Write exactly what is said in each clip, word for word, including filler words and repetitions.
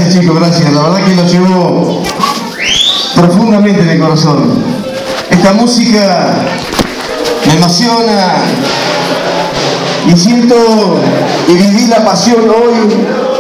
Gracias, chicos, gracias. La verdad que lo llevo profundamente en el corazón. Esta música me emociona y siento y viví la pasión hoy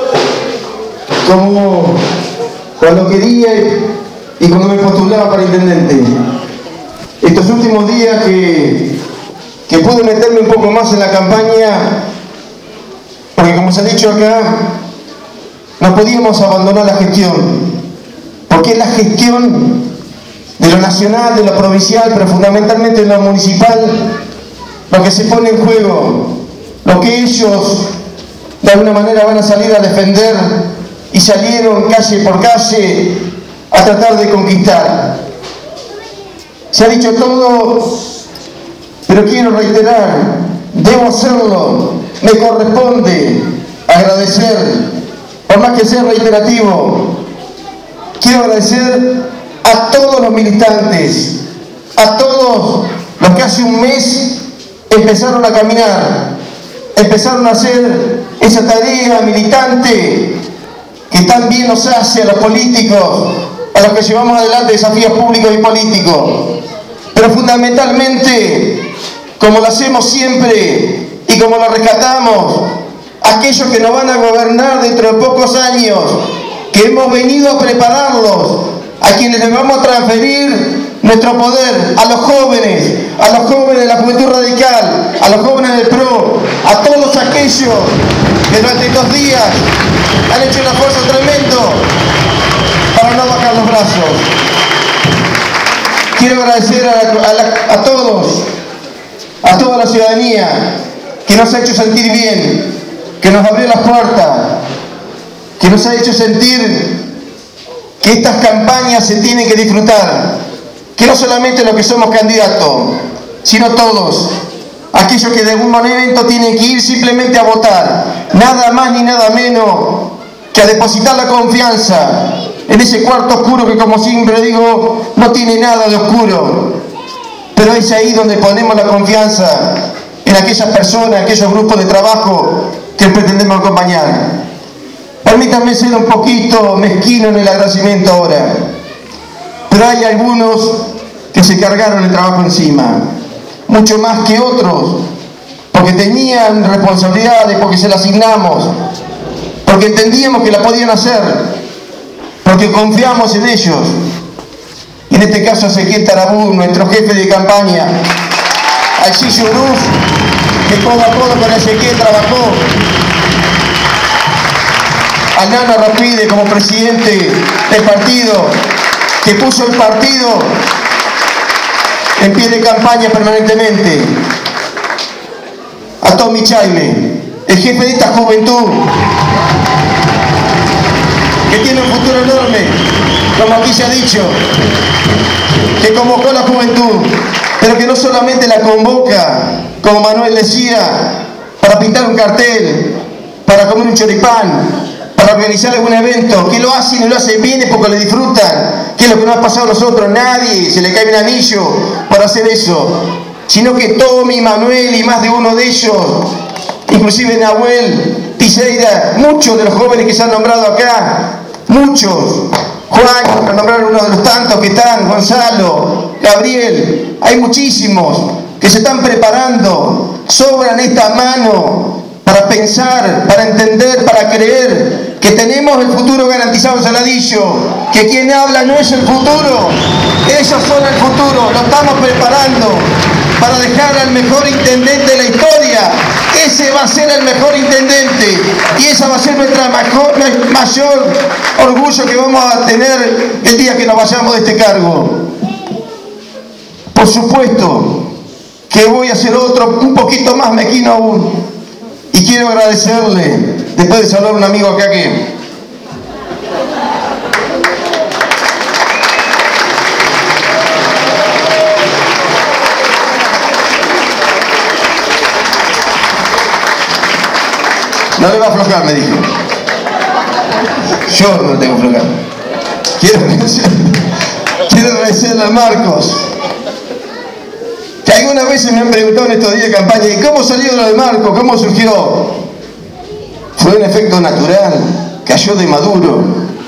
como cuando quería y cuando me postulaba para intendente. Estos últimos días que, que pude meterme un poco más en la campaña, porque como se ha dicho acá, no podíamos abandonar la gestión, porque es la gestión de lo nacional, de lo provincial, pero fundamentalmente de lo municipal, lo que se pone en juego, lo que ellos de alguna manera van a salir a defender y salieron calle por calle a tratar de conquistar. Se ha dicho todo, pero quiero reiterar, debo hacerlo, me corresponde agradecer, por más que sea reiterativo, quiero agradecer a todos los militantes, a todos los que hace un mes empezaron a caminar, empezaron a hacer esa tarea militante que tan bien nos hace a los políticos, a los que llevamos adelante desafíos públicos y políticos, pero fundamentalmente, como lo hacemos siempre y como lo rescatamos, aquellos que nos van a gobernar dentro de pocos años, que hemos venido a prepararlos, a quienes les vamos a transferir nuestro poder, a los jóvenes, a los jóvenes de la Juventud Radical, a los jóvenes del P R O, a todos aquellos que durante estos días han hecho un esfuerzo tremendo para no bajar los brazos. Quiero agradecer a, la, a, la, a todos, a toda la ciudadanía que nos ha hecho sentir bien, que nos abrió las puertas, que nos ha hecho sentir que estas campañas se tienen que disfrutar, que no solamente los que somos candidatos, sino todos, aquellos que de algún momento tienen que ir simplemente a votar, nada más ni nada menos que a depositar la confianza en ese cuarto oscuro que, como siempre digo, no tiene nada de oscuro, pero es ahí donde ponemos la confianza en aquellas personas, aquellos grupos de trabajo que pretendemos acompañar. Permítanme ser un poquito mezquino en el agradecimiento ahora, pero hay algunos que se cargaron el trabajo encima, mucho más que otros, porque tenían responsabilidades, porque se las asignamos, porque entendíamos que la podían hacer, porque confiamos en ellos. Y en este caso Ezequiel Tarabú, nuestro jefe de campaña, Alciso Uruz, que codo a codo con Ezequiel trabajó, a Nano Rapide como presidente del partido, que puso el partido en pie de campaña permanentemente, a Tommy Chaime, el jefe de esta juventud, que tiene un futuro enorme, como aquí se ha dicho, que convocó a la juventud, pero que no solamente la convoca, como Manuel decía, para pintar un cartel, para comer un choripán, para organizar algún evento, que lo hacen y lo hacen bien es porque lo disfrutan, que es lo que nos ha pasado a nosotros, nadie se le cae un anillo para hacer eso, sino que Tommy, Manuel y más de uno de ellos, inclusive Nahuel, Piseira, muchos de los jóvenes que se han nombrado acá, muchos, Juan, para nombrar uno de los tantos que están, Gonzalo, Gabriel, hay muchísimos que se están preparando, sobran esta mano para pensar, para entender, para creer que tenemos el futuro garantizado en Saladillo, que quien habla no es el futuro, ellos son el futuro, lo estamos preparando para dejar al mejor intendente de la historia. Ese va a ser el mejor intendente y esa va a ser nuestra mayor, mayor orgullo que vamos a tener el día que nos vayamos de este cargo. Por supuesto que voy a hacer otro un poquito más mezquino aún. Y quiero agradecerle, después de saludar a un amigo acá que... No le va a aflojar, me dijo. Yo no tengo que aflojar. Quiero agradecer, quiero agradecerle a Marcos, que algunas veces me han preguntado en estos días de campaña, ¿y cómo salió lo de Marcos? ¿Cómo surgió? Fue un efecto natural, cayó de Maduro.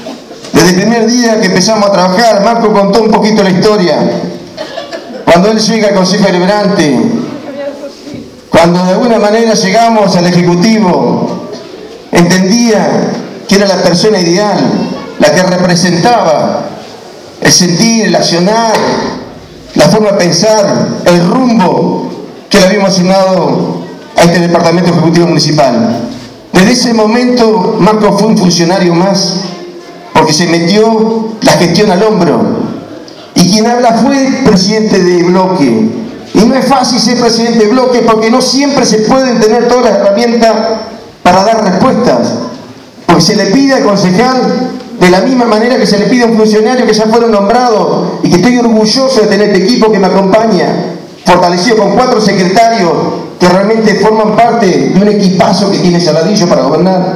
Desde el primer día que empezamos a trabajar, Marco contó un poquito la historia. Cuando él llega al Consejo Deliberante, cuando de alguna manera llegamos al Ejecutivo, entendía que era la persona ideal, la que representaba el sentir, el accionar, la forma de pensar, el rumbo que le habíamos asignado a este Departamento Ejecutivo Municipal. Desde ese momento, Marco fue un funcionario más, porque se metió la gestión al hombro. Y quien habla fue presidente de bloque. Y no es fácil ser presidente de bloque porque no siempre se pueden tener todas las herramientas para dar respuestas. Porque se le pide al concejal de la misma manera que se le pide a un funcionario que ya fueron nombrados y que estoy orgulloso de tener este equipo que me acompaña, fortalecido con cuatro secretarios que realmente forman parte de un equipazo que tiene Saladillo para gobernar.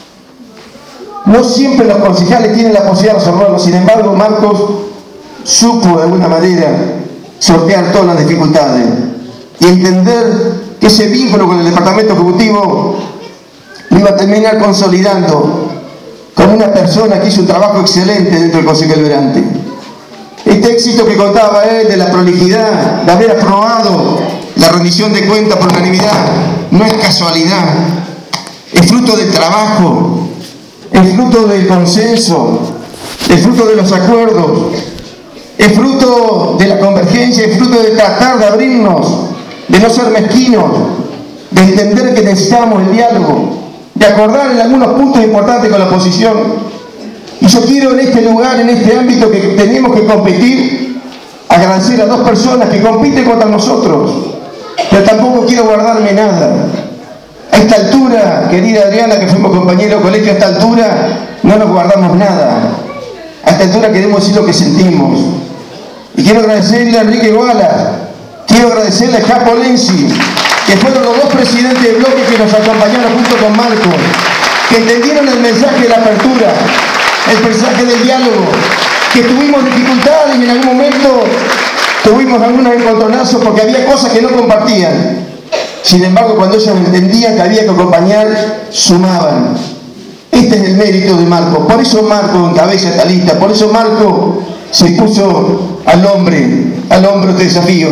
No siempre los concejales tienen la posibilidad de resolverlo, sin embargo, Marcos supo de alguna manera sortear todas las dificultades y entender que ese vínculo con el Departamento Ejecutivo lo iba a terminar consolidando como una persona que hizo un trabajo excelente dentro del Consejo Deliberante. Este éxito que contaba él de la prolijidad, de haber aprobado la rendición de cuentas por unanimidad, no es casualidad, es fruto del trabajo, es fruto del consenso, es fruto de los acuerdos, es fruto de la convergencia, es fruto de tratar de abrirnos, de no ser mezquinos, de entender que necesitamos el diálogo, de acordar en algunos puntos importantes con la oposición. Y yo quiero en este lugar, en este ámbito que tenemos que competir, agradecer a dos personas que compiten contra nosotros, pero tampoco quiero guardarme nada. A esta altura, querida Adriana, que fuimos compañeros de colegio, a esta altura no nos guardamos nada. A esta altura queremos decir lo que sentimos. Y quiero agradecerle a Enrique Guala, quiero agradecerle a Japo Lenzi, que fueron los dos presidentes de bloque que nos acompañaron junto con Marco, que entendieron el mensaje de la apertura, el mensaje del diálogo, que tuvimos dificultades y en algún momento tuvimos algunos encontronazos porque había cosas que no compartían. Sin embargo, cuando ellos entendían que había que acompañar, sumaban. Este es el mérito de Marco. Por eso Marco encabeza esta lista, por eso Marco se puso al hombre, al hombro este desafío.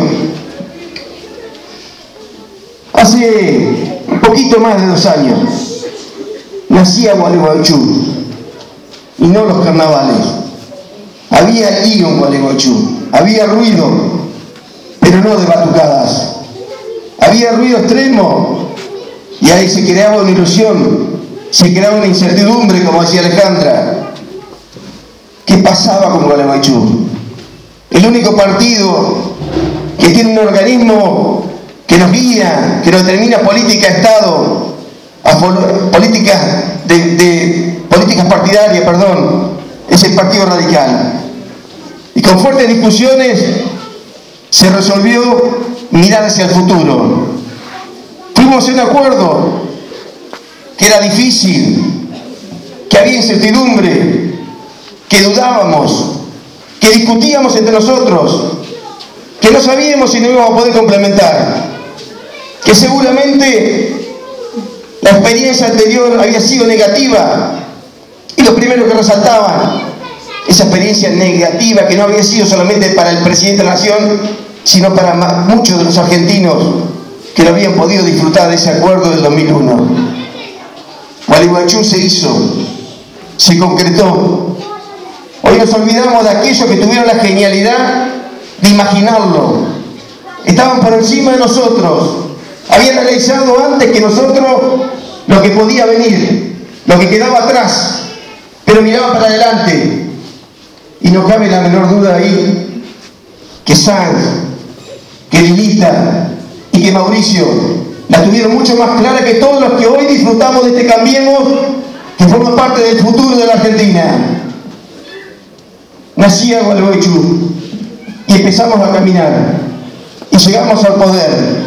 Hace un poquito más de dos años nacía Gualeguaychú, y no los carnavales. Había lío en Gualeguaychú, había ruido, pero no de batucadas. Había ruido extremo y ahí se creaba una ilusión, se creaba una incertidumbre, como decía Alejandra. ¿Qué pasaba con Gualeguaychú? El único partido que tiene un organismo que nos guía, que nos determina política de Estado, a políticas de, de políticas partidarias, perdón, es el Partido Radical. Y con fuertes discusiones se resolvió mirar hacia el futuro. Fuimos a un acuerdo que era difícil, que había incertidumbre, que dudábamos, que discutíamos entre nosotros, que no sabíamos si nos íbamos a poder complementar, que seguramente la experiencia anterior había sido negativa, y los primeros que resaltaban esa experiencia negativa que no había sido solamente para el presidente de la Nación, sino para muchos de los argentinos que lo habían podido disfrutar de ese acuerdo del dos mil uno. Gualeguaychú se hizo, se concretó. Hoy nos olvidamos de aquellos que tuvieron la genialidad de imaginarlo. Estaban por encima de nosotros, habían realizado antes que nosotros lo que podía venir, lo que quedaba atrás, pero miraban para adelante. Y no cabe la menor duda ahí que Sanz, que Lilita y que Mauricio la tuvieron mucho más clara que todos los que hoy disfrutamos de este Cambiemos, que forma parte del futuro de la Argentina. Nacía Gualeguaychú y empezamos a caminar y llegamos al poder.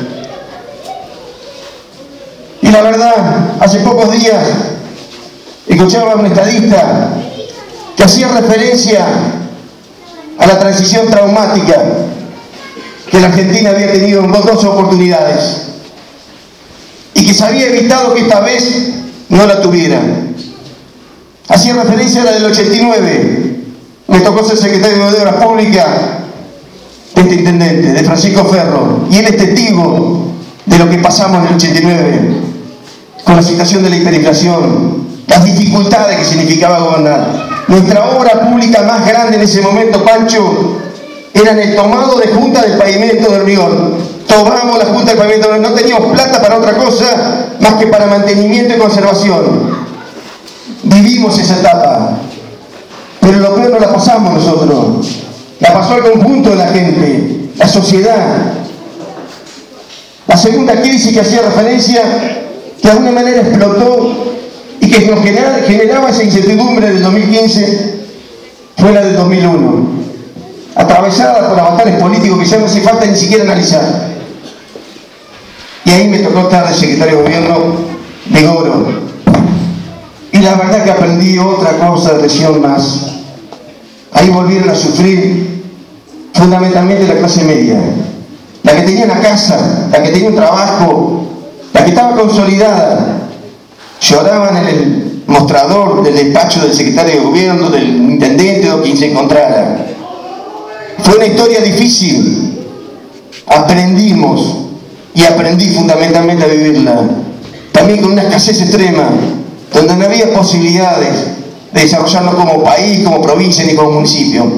Y la verdad, hace pocos días escuchaba a un estadista que hacía referencia a la transición traumática que la Argentina había tenido en dos oportunidades y que se había evitado que esta vez no la tuviera. Hacía referencia a la del ochenta y nueve. Me tocó ser secretario de Obras Públicas de este intendente, de Francisco Ferro, y él es testigo de lo que pasamos en el ochenta y nueve, con la situación de la hiperinflación, las dificultades que significaba gobernar. Nuestra obra pública más grande en ese momento, Pancho, era en el tomado de junta del pavimento de hormigón. Tomamos la junta del pavimento de hormigón, no teníamos plata para otra cosa más que para mantenimiento y conservación. Vivimos esa etapa, pero lo peor no la pasamos nosotros, la pasó al conjunto de la gente, la sociedad. La segunda crisis que hacía referencia, que de alguna manera explotó y que nos generaba esa incertidumbre del dos mil quince, fue la del dos mil uno, atravesada por avatares políticos que ya no hace falta ni siquiera analizar. Y ahí me tocó estar de secretario de gobierno de Goro. Y la verdad que aprendí otra cosa, de lesión más. Ahí volvieron a sufrir fundamentalmente la clase media, la que tenía una casa, la que tenía un trabajo, la que estaba consolidada. Lloraban en el mostrador del despacho del secretario de gobierno, del intendente o quien se encontrara. Fue una historia difícil. Aprendimos y aprendí fundamentalmente a vivirla. También con una escasez extrema, donde no había posibilidades de desarrollarnos como país, como provincia ni como municipio.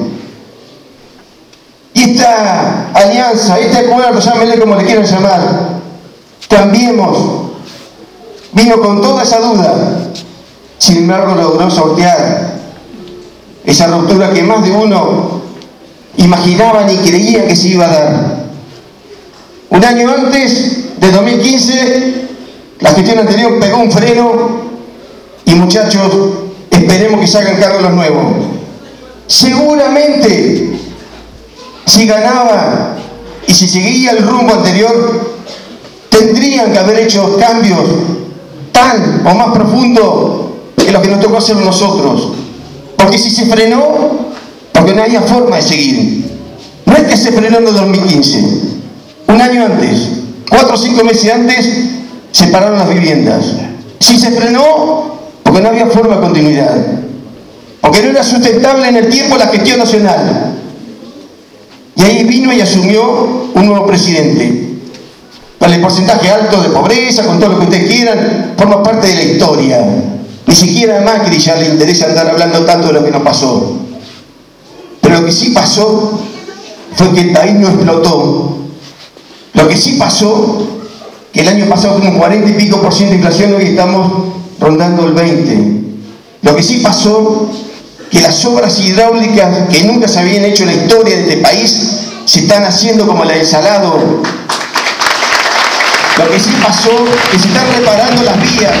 Y esta alianza, este acuerdo, llámenle como le quieran llamar, Cambiemos, vino con toda esa duda, sin embargo logró sortear esa ruptura que más de uno imaginaba ni creía que se iba a dar. Un año antes, de dos mil quince, la gestión anterior pegó un freno y, muchachos, esperemos que se hagan cargo los nuevos. Seguramente, si ganaba y si seguía el rumbo anterior, tendrían que haber hecho cambios tan o más profundos que los que nos tocó hacer nosotros. Porque si se frenó, porque no había forma de seguir. No es que se frenó en el dos mil quince, un año antes, cuatro o cinco meses antes, se pararon las viviendas. Si se frenó, porque no había forma de continuidad, porque no era sustentable en el tiempo la gestión nacional. Y ahí vino y asumió un nuevo presidente, con el porcentaje alto de pobreza, con todo lo que ustedes quieran, forma parte de la historia. Ni siquiera a Macri ya le interesa andar hablando tanto de lo que nos pasó. Pero lo que sí pasó fue que el país no explotó. Lo que sí pasó, que el año pasado fue un cuarenta y pico por ciento de inflación, hoy estamos rondando el veinte. Lo que sí pasó, que las obras hidráulicas que nunca se habían hecho en la historia de este país se están haciendo como la del Salado. Lo que sí pasó, que se están reparando las vías.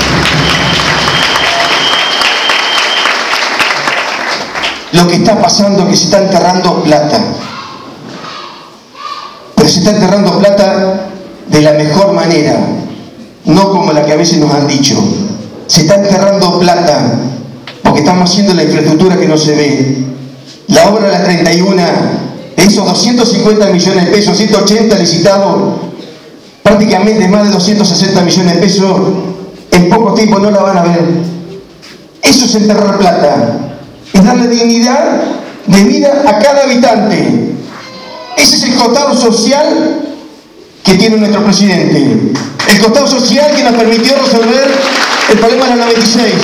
Lo que está pasando es que se está enterrando plata. Pero se está enterrando plata de la mejor manera, no como la que a veces nos han dicho. Se está enterrando plata porque estamos haciendo la infraestructura que no se ve. La obra de la treinta y uno, de esos doscientos cincuenta millones de pesos, ciento ochenta licitados, prácticamente más de doscientos sesenta millones de pesos, en poco tiempo no la van a ver. Eso es enterrar plata, es darle dignidad de vida a cada habitante. Ese es el costado social que tiene nuestro presidente, el costado social que nos permitió resolver el problema de la noventa y seis.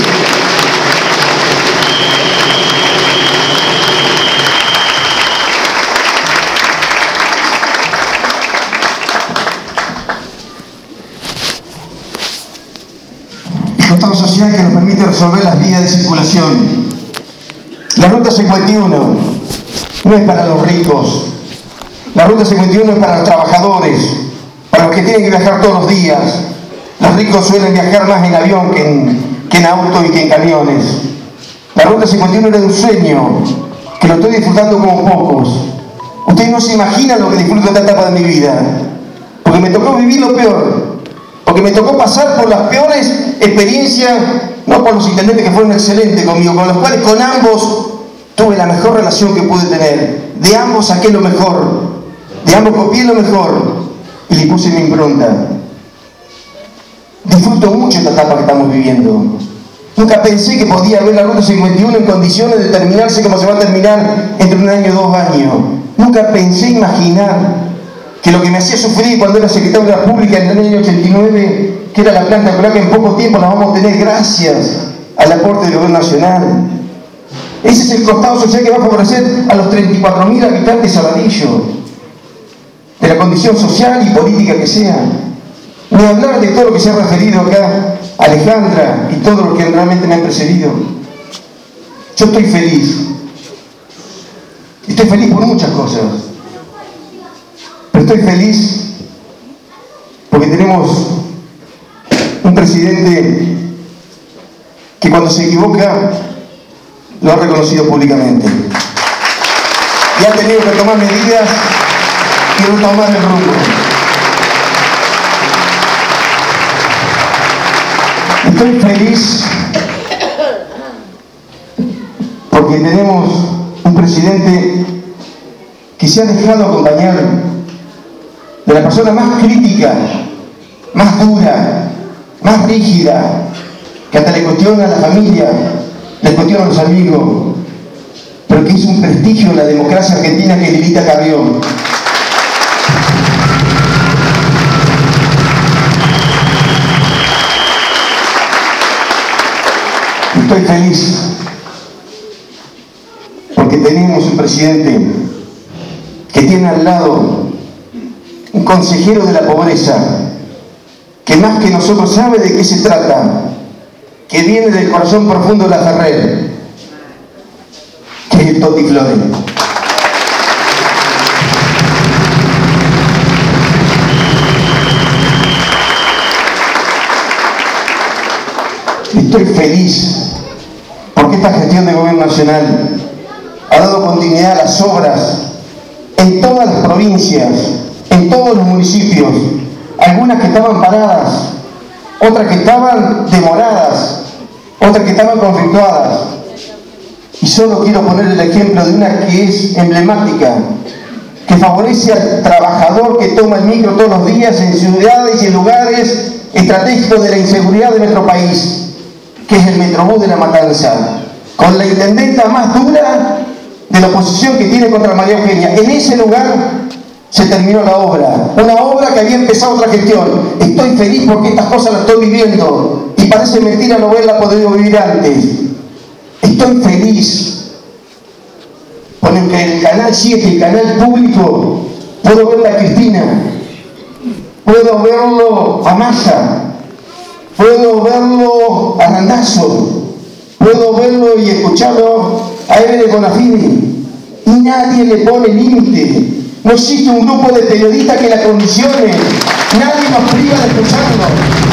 El costado social que nos permite resolver las vías de circulación. La ruta cincuenta y uno no es para los ricos. La ruta cincuenta y uno es para los trabajadores, para los que tienen que viajar todos los días. Los ricos suelen viajar más en avión que en, que en auto y que en camiones. La ruta cincuenta y uno era un sueño que lo estoy disfrutando como pocos. Ustedes no se imaginan lo que disfruto de esta etapa de mi vida, porque me tocó vivir lo peor, porque me tocó pasar por las peores experiencias, no por los intendentes que fueron excelentes conmigo, con los cuales con ambos tuve la mejor relación que pude tener. De ambos saqué lo mejor, de ambos copié lo mejor y le puse mi impronta. Disfruto mucho esta etapa que estamos viviendo. Nunca pensé que podía ver la ruta cincuenta y uno en condiciones de terminarse como se va a terminar entre un año y dos años. Nunca pensé imaginar que lo que me hacía sufrir cuando era secretario de la República en el año ochenta y nueve, que era la planta nuclear, que en poco tiempo la vamos a tener gracias al aporte del gobierno nacional. Ese es el costado social que va a favorecer a los treinta y cuatro mil habitantes de Saladillo, de la condición social y política que sea. Ni hablar de todo lo que se ha referido acá Alejandra y todos los que realmente me han precedido. Yo estoy feliz. Estoy feliz por muchas cosas. Pero estoy feliz porque tenemos un presidente que cuando se equivoca lo ha reconocido públicamente. Y ha tenido que tomar medidas y retomar el rumbo. Estoy feliz porque tenemos un presidente que se ha dejado acompañar de la persona más crítica, más dura, más rígida, que hasta le cuestiona a la familia, le cuestiona a los amigos, pero que es un prestigio en la democracia argentina, que es Lilita Carrión. Estoy feliz porque tenemos un presidente que tiene al lado un consejero de la pobreza que más que nosotros sabe de qué se trata, que viene del corazón profundo de la Ferrer, que es el Toti Flores. Estoy feliz porque esta gestión de gobierno nacional ha dado continuidad a las obras en todas las provincias, en todos los municipios, algunas que estaban paradas, otras que estaban demoradas, otras que estaban conflictuadas. Y solo quiero poner el ejemplo de una que es emblemática, que favorece al trabajador que toma el micro todos los días en ciudades y en lugares estratégicos de la inseguridad de nuestro país, que es el Metrobús de La Matanza, con la intendenta más dura de la oposición que tiene contra María Eugenia. En ese lugar se terminó la obra, una obra que había empezado otra gestión. Estoy feliz porque estas cosas las estoy viviendo y parece mentira no haberla podido vivir antes. Estoy feliz porque en el canal siete, el canal público, puedo ver a Cristina, puedo verlo a Massa, puedo verlo a Randazzo, puedo verlo y escucharlo a Evelyn Bonafini, y nadie le pone límite. No existe un grupo de periodistas que la condicione, nadie nos priva de escucharlo.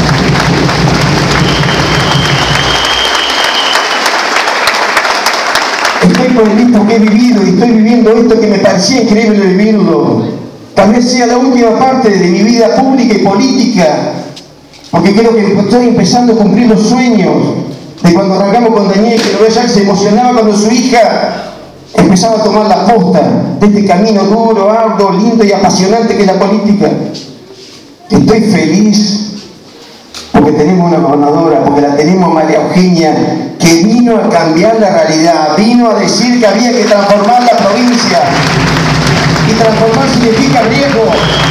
Estoy feliz porque he vivido y estoy viviendo esto que me parecía increíble vivirlo. Tal vez sea la última parte de mi vida pública y política, porque creo que estoy empezando a cumplir los sueños de cuando arrancamos con Daniel, que lo veía, se emocionaba cuando su hija empezaba a tomar la posta de este camino duro, arduo, lindo y apasionante que es la política. Estoy feliz porque tenemos una gobernadora, porque la tenemos, María Eugenia, que vino a cambiar la realidad, vino a decir que había que transformar la provincia, y transformar significa riesgo.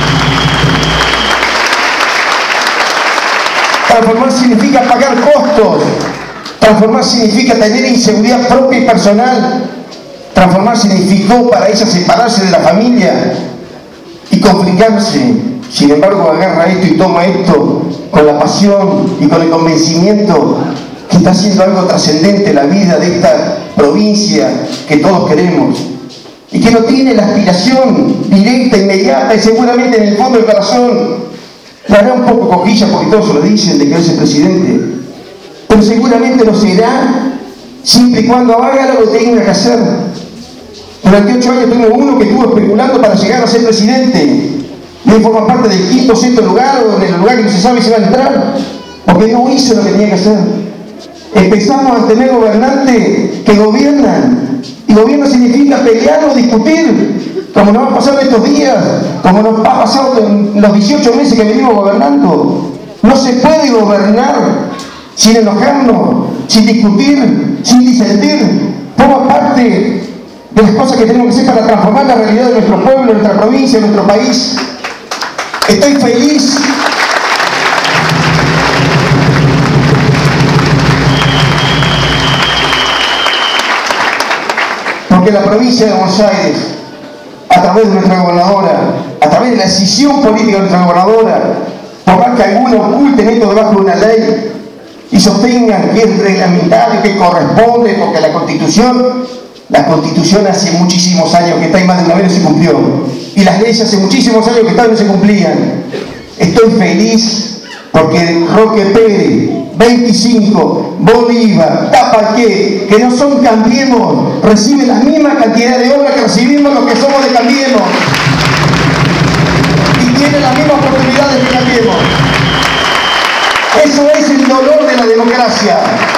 Transformar significa pagar costos. Transformar significa tener inseguridad propia y personal. Transformar significó para ella separarse de la familia y complicarse. Sin embargo, agarra esto y toma esto con la pasión y con el convencimiento que está haciendo algo trascendente en la vida de esta provincia que todos queremos. Y que no tiene la aspiración directa, inmediata y seguramente en el fondo del corazón le hará un poco coquilla porque todos se lo dicen de que es el presidente. Pero seguramente lo será siempre y cuando haga lo que tenga que hacer. Durante ocho años tuvimos uno que estuvo especulando para llegar a ser presidente. Y hoy forma parte del quinto o sexto lugar, o en el lugar que no se sabe si va a entrar, porque no hizo lo que tenía que hacer. Empezamos a tener gobernantes que gobiernan. Y gobierno significa pelear o discutir, como nos ha pasado estos días, como nos ha pasado en los dieciocho meses que venimos gobernando. No se puede gobernar sin enojarnos, sin discutir, sin disentir, forma parte de las cosas que tenemos que hacer para transformar la realidad de nuestro pueblo, de nuestra provincia, de nuestro país. Estoy feliz porque la provincia de Buenos Aires, a través de nuestra gobernadora, a través de la decisión política de nuestra gobernadora, por más que algunos oculten esto debajo de una ley y sostengan que es reglamentario, que corresponde, porque la Constitución, la Constitución hace muchísimos años que está y más de una vez no se cumplió, y las leyes hace muchísimos años que estaban y no se cumplían. Estoy feliz porque Roque Pérez, veinticinco, Bolívar, Tapaqué, que no son Cambiemos, reciben la misma cantidad de obras que recibimos los que somos de Cambiemos, y tienen las mismas oportunidades que Cambiemos. Eso es el dolor de la democracia.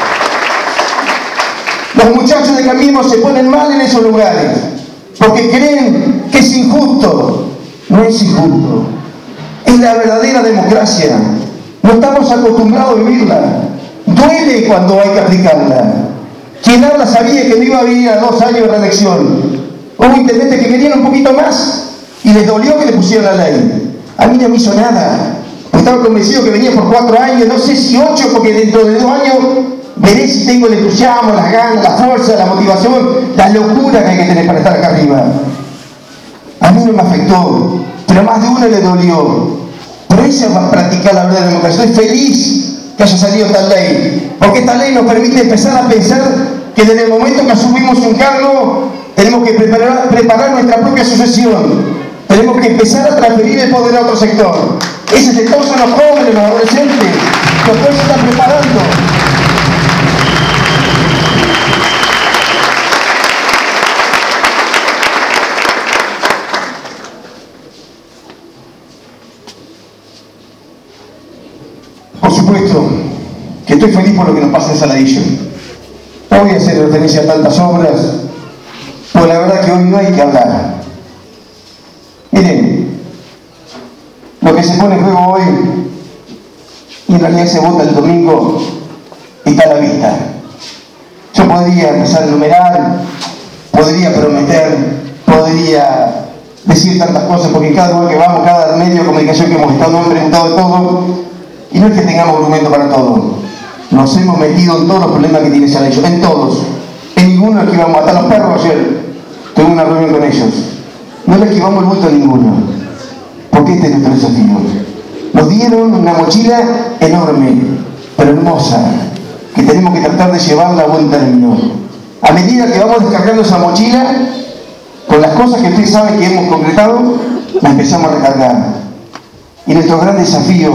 Los muchachos de Cambiemos se ponen mal en esos lugares porque creen que es injusto. No es injusto, es la verdadera democracia. No estamos acostumbrados a vivirla. Duele cuando hay que aplicarla. Quien habla sabía que no iba a vivir a dos años de reelección. Hubo intendentes que querían un poquito más y les dolió que le pusieran la ley. A mí no me hizo nada. Estaba convencido que venía por cuatro años, no sé si ocho, porque dentro de dos años veré si tengo el entusiasmo, las ganas, la fuerza, la motivación, la locura que hay que tener para estar acá arriba. A mí no me afectó, pero a más de uno le dolió. Por eso va a practicar la verdadera democracia. Estoy feliz que haya salido esta ley, porque esta ley nos permite empezar a pensar que desde el momento que asumimos un cargo tenemos que preparar, preparar nuestra propia sucesión. Tenemos que empezar a transferir el poder a otro sector. Ese sector son los jóvenes, los adolescentes, los cuales se están preparando. Por supuesto que estoy feliz por lo que nos pasa en Saladillo. No voy a hacer referencia a tantas obras, pues la verdad que hoy no hay que hablar. Miren, lo que se pone en juego hoy, y en realidad se vota el domingo, está a la vista. Yo podría empezar a enumerar, podría prometer, podría decir tantas cosas, porque cada lugar que vamos, cada medio de comunicación que hemos estado, hemos preguntado de todo, y no es que tengamos argumento para todo. Nos hemos metido en todos los problemas que tiene Saladillo, en todos. En ninguno esquivamos, hasta los perros ayer tuve una reunión con ellos. No le esquivamos el bulto a ninguno, porque este es nuestro desafío. Nos dieron una mochila enorme, pero hermosa, que tenemos que tratar de llevarla a buen término. A medida que vamos descargando esa mochila, con las cosas que usted sabe que hemos concretado, la empezamos a recargar. Y nuestro gran desafío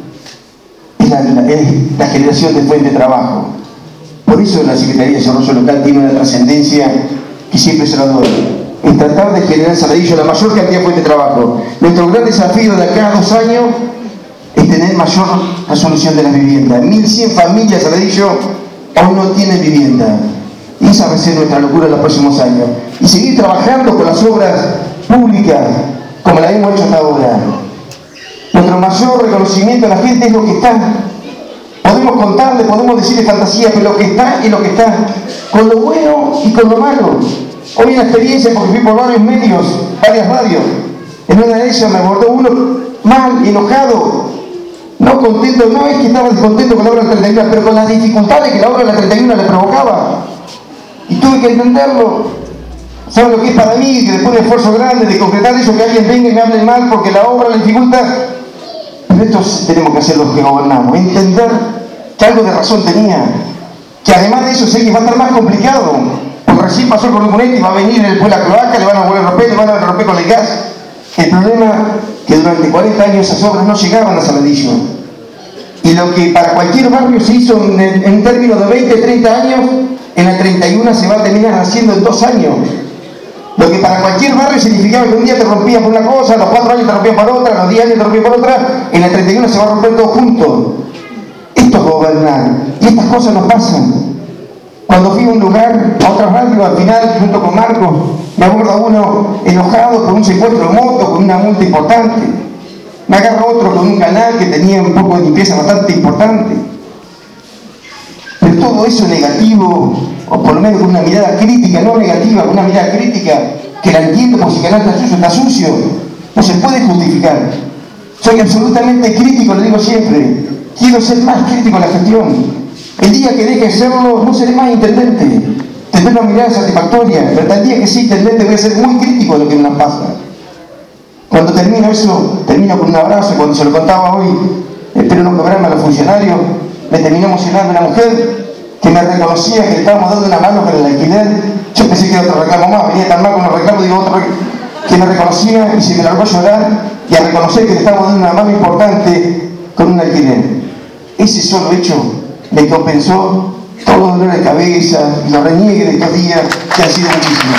es la, la, es la generación de fuente de trabajo. Por eso la Secretaría de Desarrollo Local tiene una trascendencia que siempre se la doy. En tratar de generar en Saladillo la mayor cantidad de fuente de trabajo. Nuestro gran desafío de acá a dos años es tener mayor resolución de las viviendas. mil cien familias de Saladillo aún no tienen vivienda. Y esa va a ser nuestra locura en los próximos años. Y seguir trabajando con las obras públicas como la hemos hecho hasta ahora. Nuestro mayor reconocimiento a la gente es lo que está. Podemos contarle, podemos decirle fantasía, pero lo que está es lo que está. Con lo bueno y con lo malo. Hoy en la experiencia, porque fui por varios medios, varias radios, en una de ellas me abordó uno mal, enojado, no contento, no es que estaba descontento con la obra de la treinta y uno, pero con las dificultades que la obra de la treinta y uno le provocaba. Y tuve que entenderlo. ¿Saben lo que es para mí? Que después de un esfuerzo grande de concretar eso, que alguien venga y me hable mal porque la obra le dificulta. Pero esto tenemos que hacer los que gobernamos, entender que algo de razón tenía, que además de eso sé que va a estar más complicado. Recién pasó con un ponente y va a venir después la cloaca, le van a volver a romper, le van a romper con el gas. El problema es que durante cuarenta años esas obras no llegaban a Saladillo. Y lo que para cualquier barrio se hizo en, en términos de veinte, treinta años, en la treinta y uno se va a terminar haciendo en dos años. Lo que para cualquier barrio significaba que un día te rompías por una cosa, a los cuatro años te rompías por otra, a los diez años te rompías por otra, en la treinta y uno se va a romper todo junto. Esto es gobernar. Y estas cosas nos pasan. Cuando fui a un lugar, a otra radio, al final, junto con Marcos, me aborda uno enojado por un secuestro de moto, con una multa importante. Me agarra otro con un canal que tenía un poco de limpieza bastante importante. pero todo eso negativo, o por lo menos con una mirada crítica, no negativa, con una mirada crítica, que la entiendo porque si el canal está sucio, está sucio, no se puede justificar. Soy absolutamente crítico, lo digo siempre, quiero ser más crítico en la gestión. El día que deje de serlo, no seré más intendente, tendré una mirada satisfactoria, pero hasta el día que sea intendente voy a ser muy crítico de lo que nos pasa. Cuando termino eso, termino con un abrazo, cuando se lo contaba hoy, espero no cobrarme a los funcionarios, me terminó emocionando una mujer que me reconocía que le estábamos dando una mano para el alquiler. Yo pensé que era otro reclamo más, venía tan mal con los reclamos, digo otro que me reconocía y se me largó a llorar y a reconocer que le estábamos dando una mano importante con un alquiler. Ese solo hecho me compensó todos los dolores de cabeza y los reniegues de estos días que han sido muchísimos.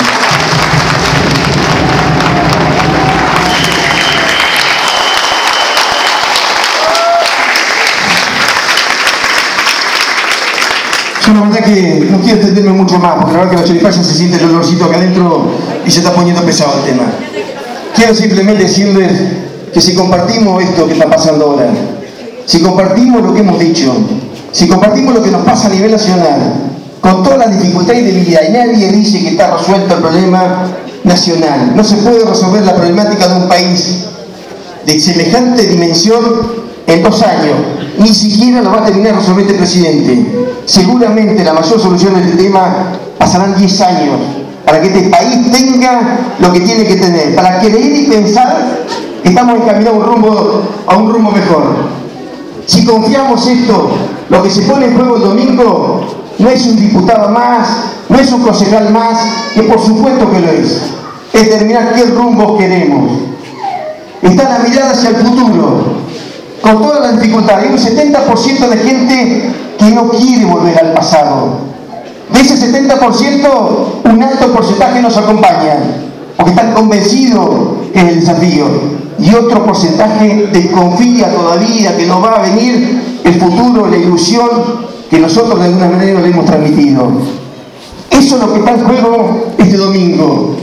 Yo la verdad que no quiero extenderme mucho más, porque la verdad que la choripaya se siente el olorcito acá adentro y se está poniendo pesado el tema. Quiero simplemente decirles que si compartimos esto que está pasando ahora, si compartimos lo que hemos dicho, si compartimos lo que nos pasa a nivel nacional, con todas las dificultades y debilidades, y nadie dice que está resuelto el problema nacional, no se puede resolver la problemática de un país de semejante dimensión en dos años, ni siquiera lo va a terminar de resolver este presidente. Seguramente la mayor solución de este tema pasarán diez años para que este país tenga lo que tiene que tener, para creer y pensar que estamos encaminados a un rumbo, a un rumbo mejor. Si confiamos esto, lo que se pone en juego el domingo no es un diputado más, no es un concejal más, que por supuesto que lo es. Es determinar qué rumbo queremos. Está la mirada hacia el futuro, con todas las dificultades. Hay un setenta por ciento de gente que no quiere volver al pasado. De ese setenta por ciento, un alto porcentaje nos acompaña, porque están convencidos que es el desafío. Y otro porcentaje desconfía todavía que no va a venir el futuro, la ilusión que nosotros de alguna manera le hemos transmitido. Eso es lo que está en juego este domingo.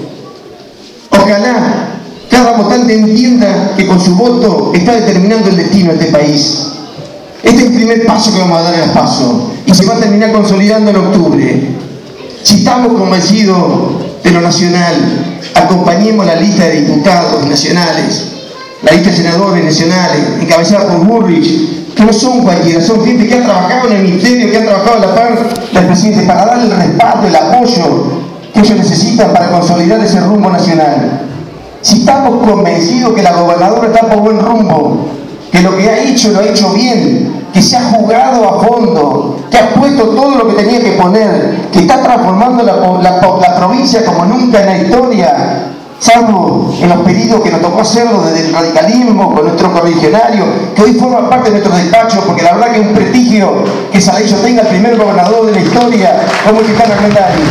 Ojalá cada votante entienda que con su voto está determinando el destino de este país. Este es el primer paso que vamos a dar en el paso y se va a terminar consolidando en octubre. Si estamos convencidos de lo nacional, acompañemos la lista de diputados nacionales, la lista de senadores nacionales, encabezada por Burrich, que no son cualquiera, son gente que ha trabajado en el ministerio, que ha trabajado a la par del presidente para darle el respaldo, el apoyo que ellos necesitan para consolidar ese rumbo nacional. Si estamos convencidos que la gobernadora está por buen rumbo, que lo que ha hecho lo ha hecho bien, que se ha jugado a fondo, que ha puesto todo lo que tenía que poner, que está transformando la, la, la provincia como nunca en la historia, salvo en los pedidos que nos tocó hacerlo desde el radicalismo, con nuestro correligionario, que hoy forma parte de nuestro despacho, porque la verdad que es un prestigio que Salecho tenga el primer gobernador de la historia como el Quijano Armendari.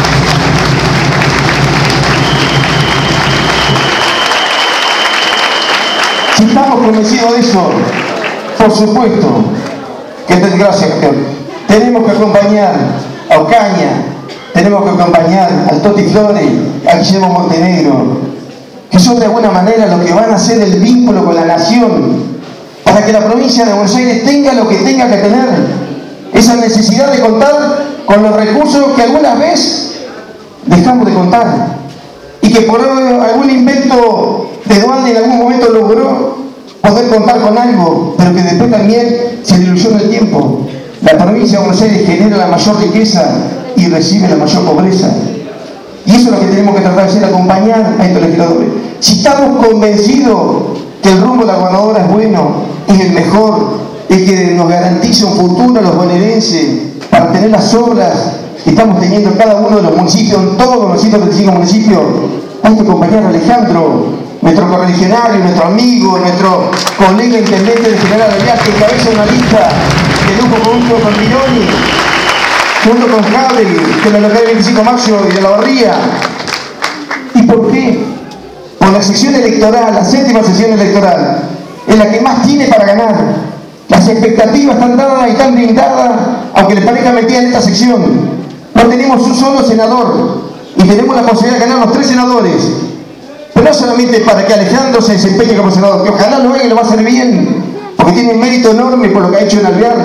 Si estamos convencidos de eso, por supuesto que gracias, tenemos que acompañar a Ocaña, tenemos que acompañar al Toti Flores, a Guillermo Montenegro, que son de alguna manera los que van a hacer el vínculo con la nación, para que la provincia de Buenos Aires tenga lo que tenga que tener, esa necesidad de contar con los recursos que algunas veces dejamos de contar, y que por algún invento de Dualde en algún momento logró poder contar con algo, pero que después también se diluyó en el tiempo. La provincia de Buenos Aires genera la mayor riqueza y recibe la mayor pobreza. Y eso es lo que tenemos que tratar de hacer, acompañar a estos legisladores. Si estamos convencidos que el rumbo de la gobernadora es bueno, es el mejor, es que nos garantiza un futuro a los bonaerenses para tener las obras que estamos teniendo en cada uno de los municipios, en todos los ciento treinta y cinco municipios, hay que acompañar a Alejandro, nuestro correligionario, nuestro amigo, nuestro colega intendente de General Alvear, que encabeza una lista de lujo junto con Mironi, junto con Jauregui, que la localidad veinticinco de mayo y de la Barría. ¿Y por qué? Por la sección electoral, la séptima sesión electoral, es la que más tiene para ganar. Las expectativas están dadas y están blindadas, aunque les parezca metida en esta sección. No tenemos un solo senador y tenemos la posibilidad de ganar los tres senadores. Pero no solamente para que Alejandro se desempeñe como senador, que ojalá lo haga y lo va a hacer bien, porque tiene un mérito enorme por lo que ha hecho en Alvear,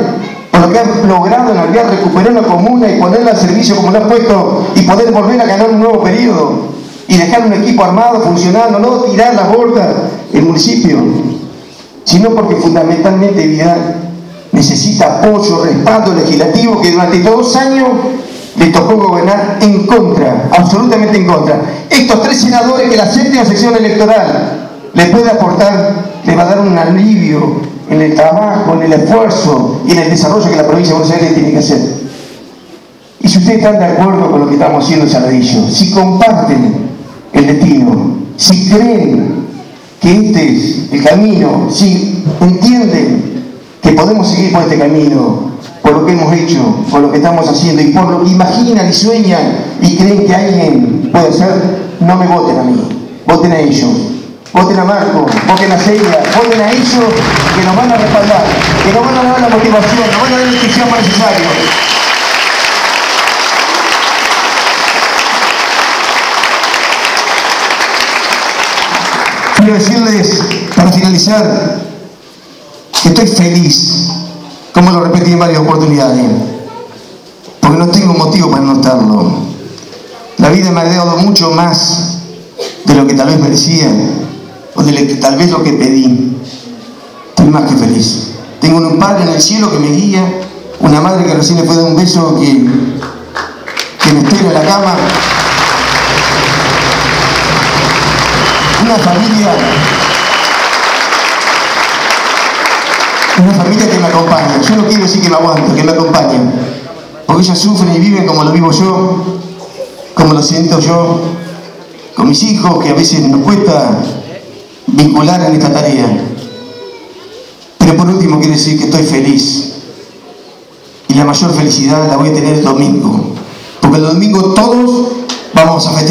por lo que han logrado en realidad recuperar una comuna y ponerla al servicio como lo han puesto y poder volver a ganar un nuevo periodo y dejar un equipo armado funcionando, no tirar la borda el municipio, sino porque fundamentalmente Vidal necesita apoyo, respaldo legislativo que durante dos años le tocó gobernar en contra, absolutamente en contra. Estos tres senadores que la séptima sección electoral le puede aportar, le va a dar un alivio en el trabajo, en el esfuerzo y en el desarrollo que la provincia de Buenos Aires tiene que hacer. Y si ustedes están de acuerdo con lo que estamos haciendo en Saladillo, si comparten el destino, si creen que este es el camino, si entienden que podemos seguir por este camino, por lo que hemos hecho, por lo que estamos haciendo y por lo que imaginan y sueñan y creen que alguien puede hacer, no me voten a mí, voten a ellos, voten a Marco, voten a Celia, voten a ellos que nos van a respaldar, que nos van a dar la motivación, nos van a dar el entusiasmo necesario. Quiero decirles, para finalizar, que estoy feliz, como lo repetí en varias oportunidades, porque no tengo motivo para no estarlo. La vida me ha dado mucho más de lo que tal vez merecía, o de lo que, tal vez lo que pedí. Estoy más que feliz. Tengo un padre en el cielo que me guía, una madre que recién le fue a dar un beso, que, que me espera en la cama, una familia, una familia que me acompaña. Yo no quiero decir que me aguanto, que me acompañan, porque ellos sufren y viven como lo vivo yo, como lo siento yo, con mis hijos, que a veces nos cuesta vincular en esta tarea. Pero por último quiero decir que estoy feliz, y la mayor felicidad la voy a tener el domingo, porque el domingo todos vamos a festejar.